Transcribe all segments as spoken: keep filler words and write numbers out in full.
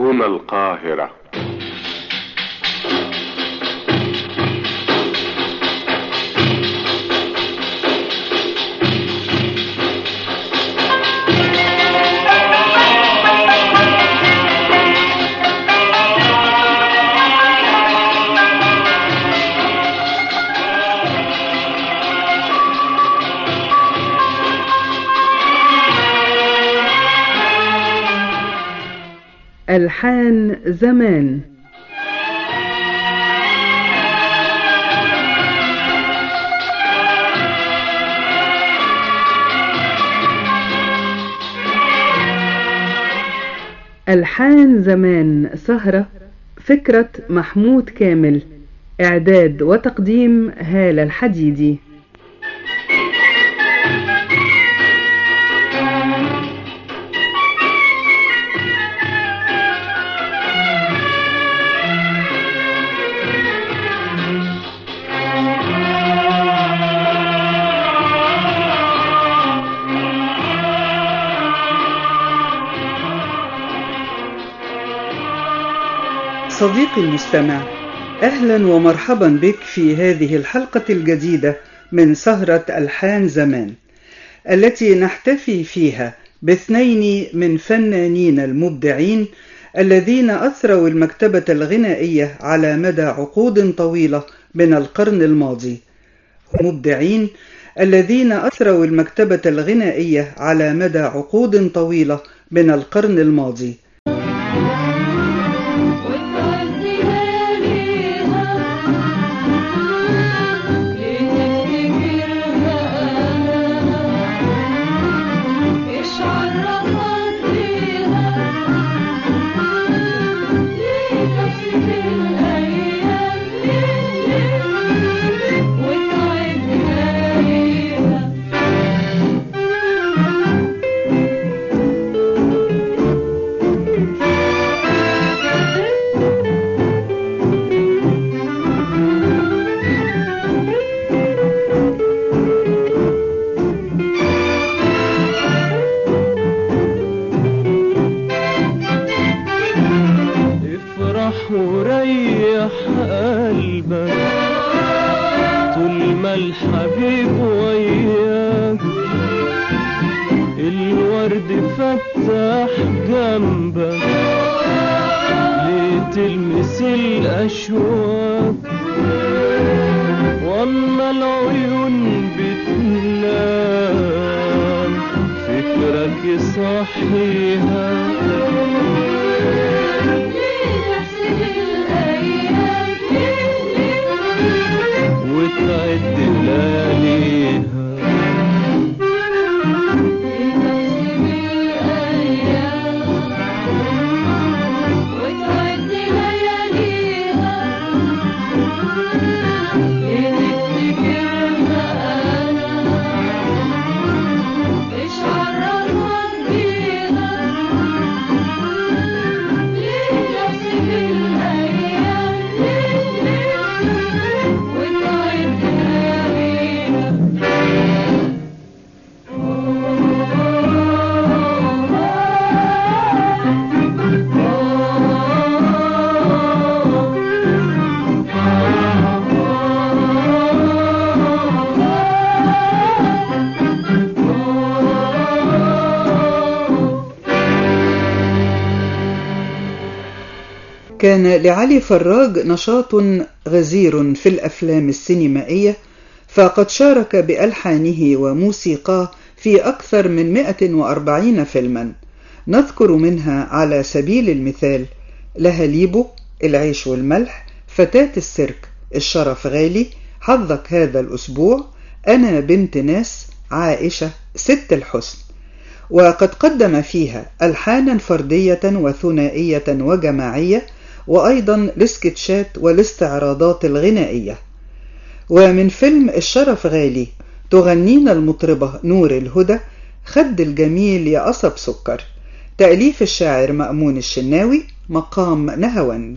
هنا القاهرة. ألحان زمان. ألحان زمان سهرة، فكرة محمود كامل، إعداد وتقديم هالة الحديدي. صديقي المستمع، أهلا ومرحبا بك في هذه الحلقة الجديدة من سهرة ألحان زمان، التي نحتفي فيها باثنين من فنانين المبدعين الذين أثروا المكتبة الغنائية على مدى عقود طويلة من القرن الماضي. مبدعين الذين أثروا المكتبة الغنائية على مدى عقود طويلة من القرن الماضي. وريح قلبك طول ما الحبيب وياك، الورد فتح جنبك ليه تلمس الأشواك، واما العيون بتنام فكرك يصحيها، وتعد لياليها. كان لعلي فراج نشاط غزير في الأفلام السينمائية، فقد شارك بألحانه وموسيقاه في أكثر من مئة وأربعين فيلما، نذكر منها على سبيل المثال لهاليبو، العيش والملح، فتاة السيرك، الشرف غالي، حظك هذا الأسبوع، أنا بنت ناس، عائشة، ست الحسن. وقد قدم فيها ألحانا فردية وثنائية وجماعية، وأيضا السكتشات والاستعراضات الغنائية. ومن فيلم الشرف غالي تغنينا المطربة نور الهدى خد الجميل يا قصب سكر، تأليف الشاعر مأمون الشناوي، مقام نهاوند.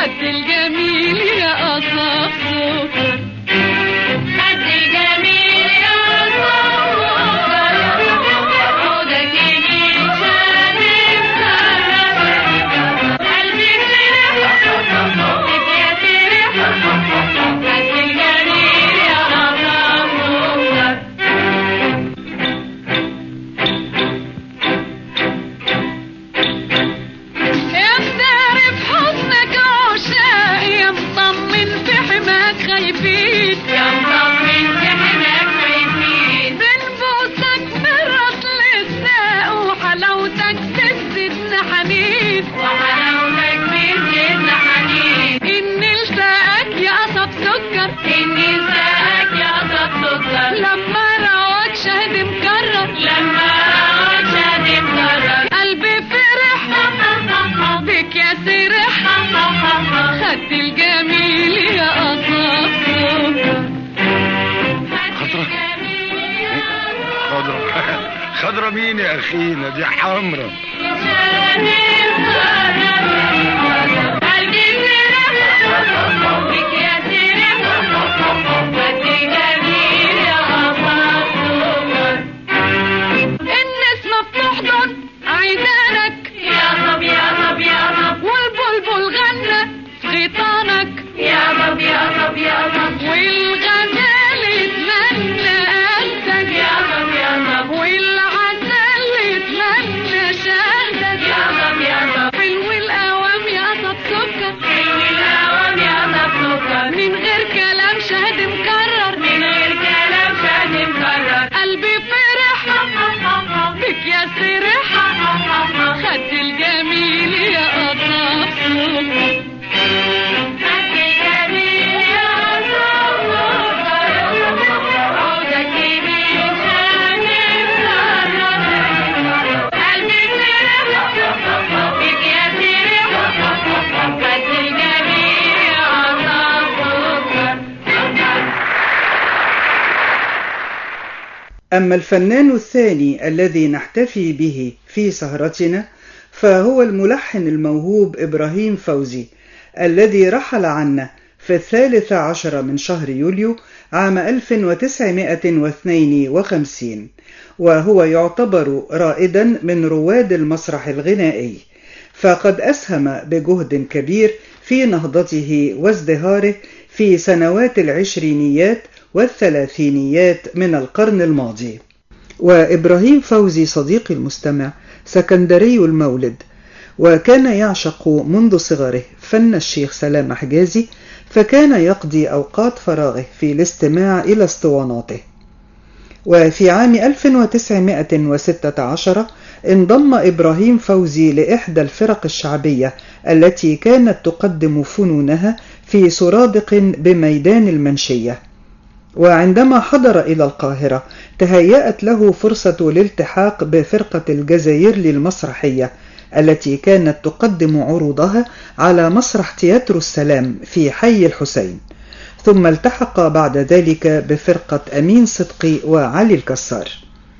خد الجميل يا قصب سكر خد الجميل يا قصب سكر عودك يمين شادد قلبي فرح بك يا فرح خد الجميل يا قصب خضرة مين يا أخينا؟ دي حمرة. الناس مفتوح ضن عيدانك يا رب يا رب يا رب والبلبل غنى في غيطانك يا رب يا رب يا رب والغزال يتمنى قلبك يا رب يا رب والعسل يتمنى شهدك يا رب يا رب حلو القوام يا طب سكر حلو القوام يا طب سكر من غير كلام شهد مكرر من غير كلام شهد مكرر قلبي فرح بك يا سرح خد الجميل يا قطاف سكر خد الجميل يا قطاف سكر عودك يمين شهد مكرر قلبي فرح بك يا سرح خد الجميل يا قطاف سكر. أما الفنان الثاني الذي نحتفي به في سهرتنا فهو الملحن الموهوب إبراهيم فوزي الذي رحل عنا في الثالث عشر من شهر يوليو عام ألف وتسعمائة واثنين وخمسين، وهو يعتبر رائدا من رواد المسرح الغنائي، فقد أسهم بجهد كبير في نهضته وازدهاره في سنوات العشرينيات والثلاثينيات من القرن الماضي. وإبراهيم فوزي صديقي المستمع سكندري المولد، وكان يعشق منذ صغره فن الشيخ سلام حجازي، فكان يقضي أوقات فراغه في الاستماع إلى اسطواناته. وفي عام ألف وتسعمائة وستة عشر انضم إبراهيم فوزي لإحدى الفرق الشعبية التي كانت تقدم فنونها في سرادق بميدان المنشية. وعندما حضر إلى القاهرة تهيأت له فرصة الالتحاق بفرقة الجزائري المسرحية التي كانت تقدم عروضها على مسرح تياترو السلام في حي الحسين، ثم التحق بعد ذلك بفرقة أمين صدقي وعلي الكسار.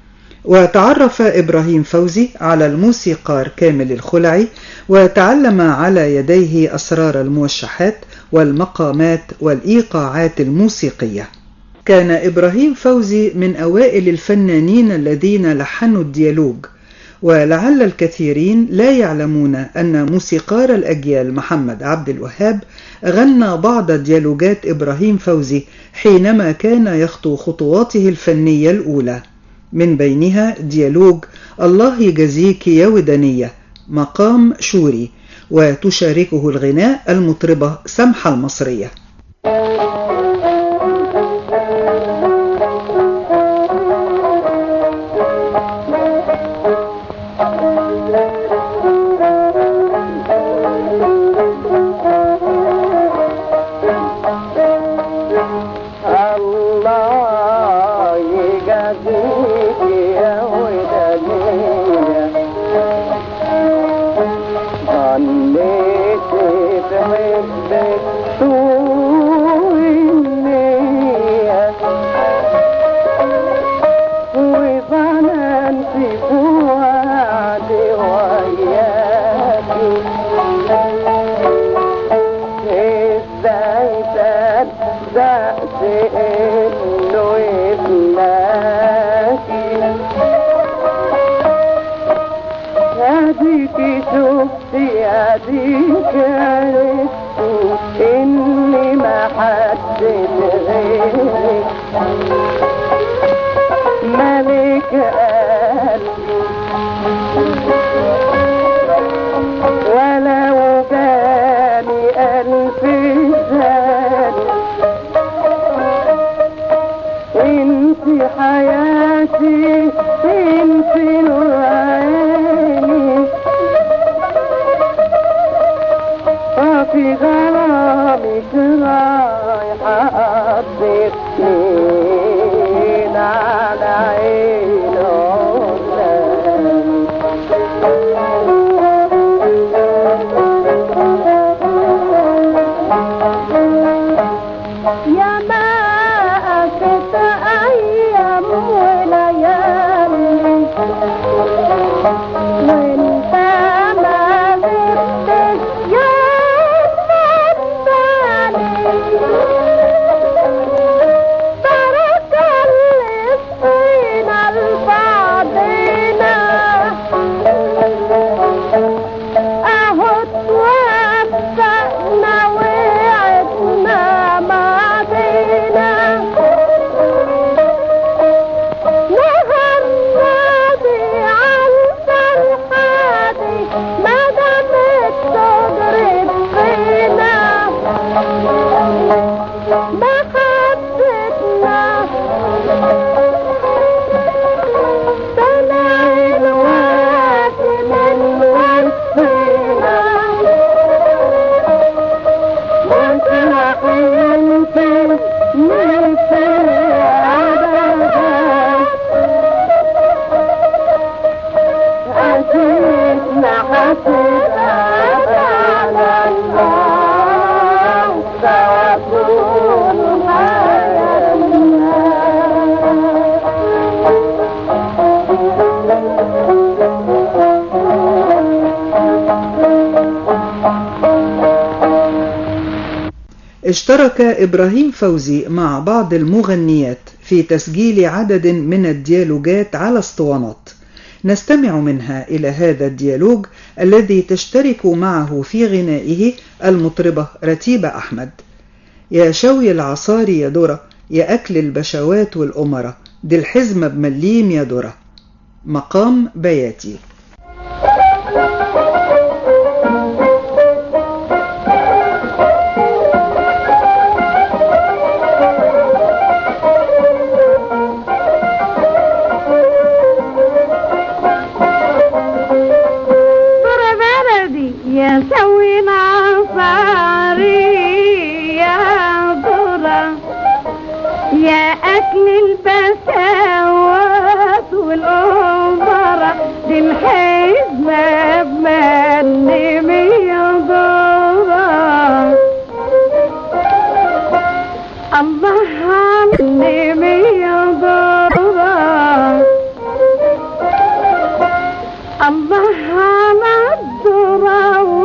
وتعرف إبراهيم فوزي على الموسيقار كامل الخلعي، وتعلم على يديه أسرار الموشحات والمقامات والإيقاعات الموسيقية. كان إبراهيم فوزي من أوائل الفنانين الذين لحنوا الديالوج، ولعل الكثيرين لا يعلمون أن موسيقار الأجيال محمد عبد الوهاب غنى بعض ديالوجات إبراهيم فوزي حينما كان يخطو خطواته الفنية الأولى، من بينها ديالوج الله يجزيك يا ودانية مقام شوري، وتشاركه الغناء المطربة سمحة المصرية. تو مالك عرفت إني ما حد غيرك مالك قلبي ولو جاني ألف زاد انت حياتي انت العين وفي غرامك رايحة أقضي سنين على عين يا ما أكت أيام وليالي وانت ما غبتش يا مداني ترك السنين البعضنا اهو توفقنا وعدنا ماضينا وهنادي عالفرحة ما دامت تضرب فينا محبتنا طلع الوقت من وسطنا مترحين في مثل عبادات عزيزنا حسب على الله سأكون اشترك إبراهيم فوزي مع بعض المغنيات في تسجيل عدد من الديالوجات على اسطوانات. نستمع منها إلى هذا الديالوج الذي تشترك معه في غنائه المطربة رتيبة أحمد. يا شوي العصاري يا درة، يا أكل البشوات والأمرة، دي الحزمة بمليم يا درة. مقام بياتي. يا سوي العصاري يا ذرة، يا أكل البساوات والأمرة، دي الحزمة بملم يا ذرة. الله علم يا ذرة، الله على الذرة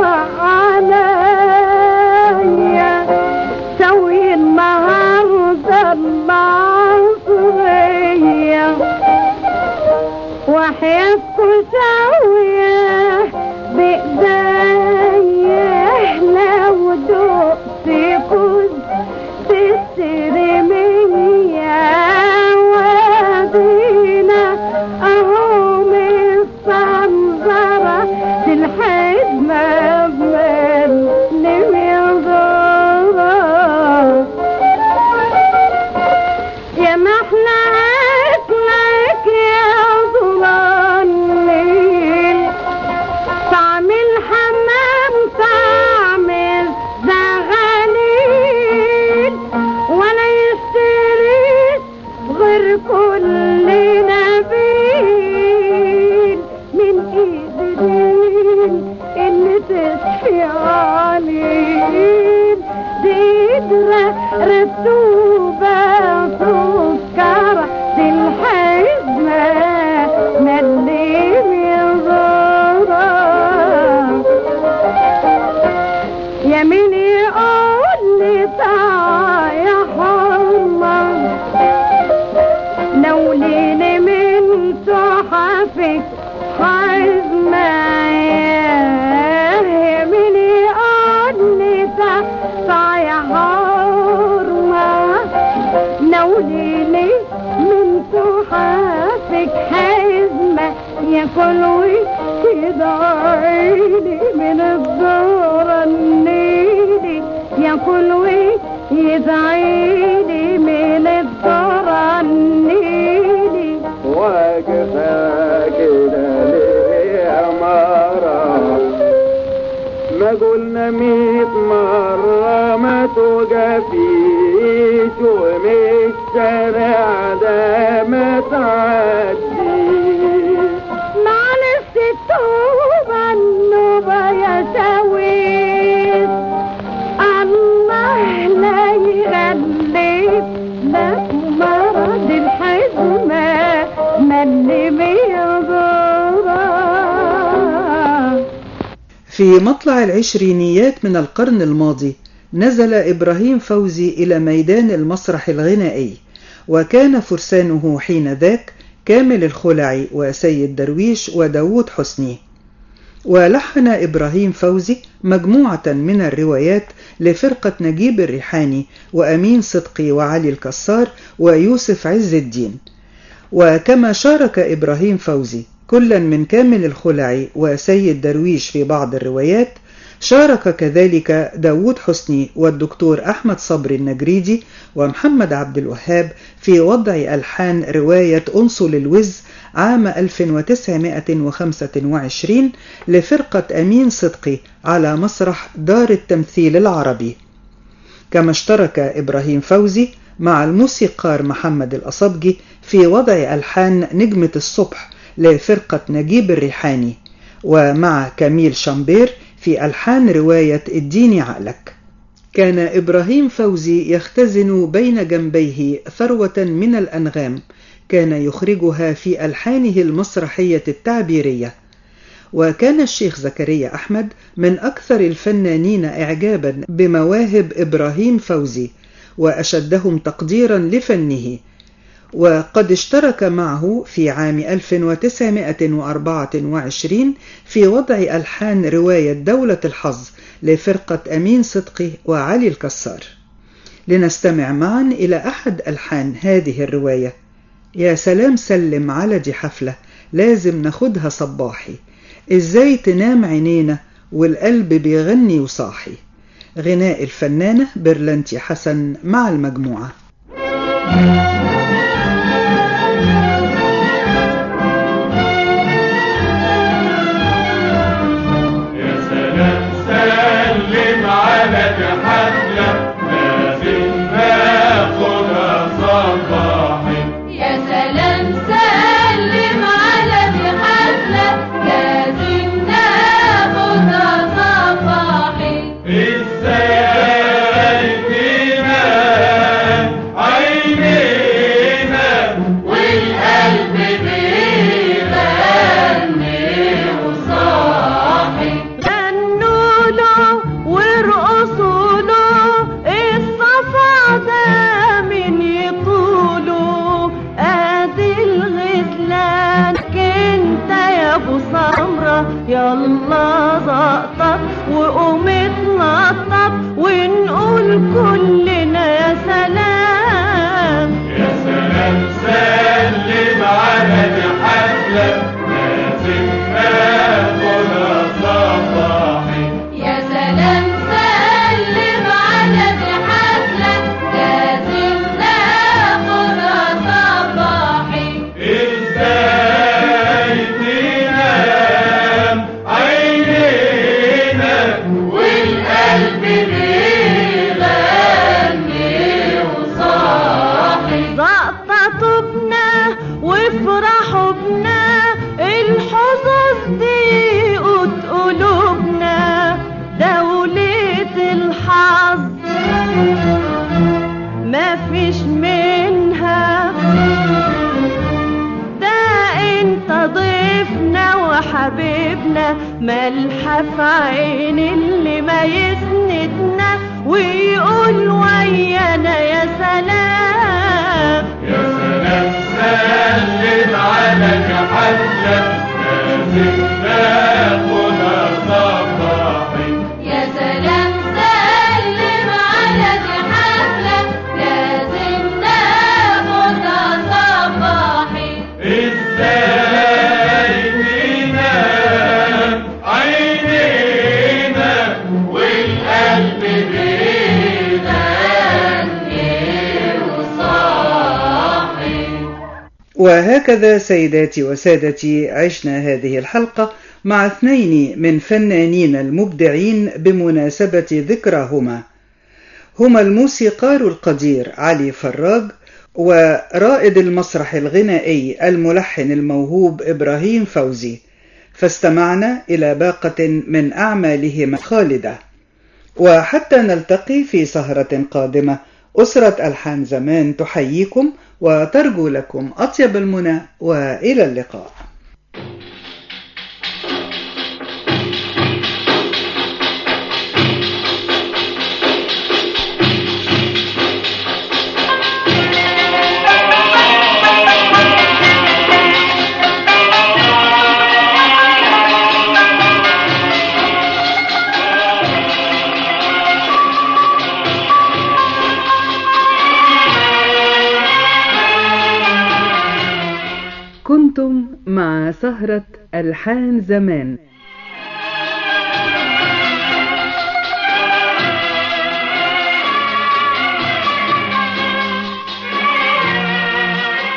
وعليا، سوي النهاردة المعصرية وحياتكم سوية بإيديا، لو دقتي كنت تسري منيا وادينا اهو من الصنزرة، دي الحزمة بملم يا ذرة. يا محلى اكلك يا ذرة النيل، طعم الحمام طعم الزغاليل، ولا يشتريش غير كل نبيل من ايد دين اللي تشفي عليل، دي قدرة رسوبة سكرة، دي الحزمة مليم يا ذرة. يا مين يقول لي تعا يا حرمة، نوليني من تحفك حزمة، يا مين ياكل ويدعيلي من الزهرة النيلي ياكل ويدعيلي من الزهرة النيلي واقفة كده ليه يا مرة ما قلنا ميت مرة ما توقفيش ومش شارع ده ما تعديش معلش التوبة النوبة يا شاويش الله لا يغلب لك مرض الحزمة ما اللي بيضرها. في مطلع العشرينيات من القرن الماضي نزل إبراهيم فوزي إلى ميدان المسرح الغنائي، وكان فرسانه حينذاك كامل الخلعي وسيد درويش وداود حسني. ولحن إبراهيم فوزي مجموعة من الروايات لفرقة نجيب الريحاني وأمين صدقي وعلي الكسار ويوسف عز الدين. وكما شارك إبراهيم فوزي كلا من كامل الخلعي وسيد درويش في بعض الروايات، شارك كذلك داود حسني والدكتور أحمد صبري النجريدي ومحمد عبد الوهاب في وضع ألحان رواية أنصل الوز عام ألف وتسعمائة وخمسة وعشرين لفرقة أمين صدقي على مسرح دار التمثيل العربي. كما اشترك إبراهيم فوزي مع الموسيقار محمد الأصبجي في وضع ألحان نجمة الصبح لفرقة نجيب الريحاني، ومع كميل شامبير في ألحان رواية اديني عقلك. كان إبراهيم فوزي يختزن بين جنبيه ثروة من الأنغام كان يخرجها في ألحانه المسرحية التعبيرية. وكان الشيخ زكريا أحمد من أكثر الفنانين إعجابا بمواهب إبراهيم فوزي وأشدهم تقديرا لفنه، وقد اشترك معه في عام ألف وتسعمائة وأربعة وعشرين في وضع ألحان رواية دولة الحظ لفرقة أمين صدقي وعلي الكسار. لنستمع معا إلى أحد ألحان هذه الرواية: يا سلام سلم على دي حفلة لازم ناخدها صباحي، إزاي تنام عينينا والقلب بيغني وصاحي. غناء الفنانة برلنتي حسن مع المجموعة. غنوا له وارقصوا وهكذا سيداتي وسادتي عشنا هذه الحلقة مع اثنين من فنانين المبدعين بمناسبة ذكراهما، هما الموسيقار القدير علي فراج ورائد المسرح الغنائي الملحن الموهوب إبراهيم فوزي، فاستمعنا إلى باقة من أعمالهما خالدة. وحتى نلتقي في سهرة قادمة، أسرة ألحان زمان تحييكم وترجو لكم أطيب المنى، وإلى اللقاء. كنتم مع سهرة ألحان زمان.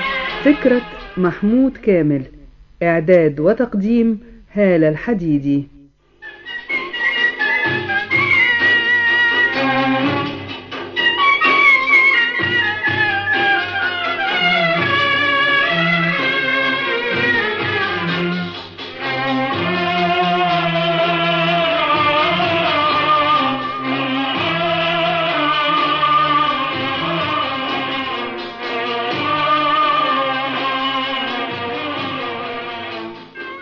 فكرة محمود كامل، إعداد وتقديم هالة الحديدي.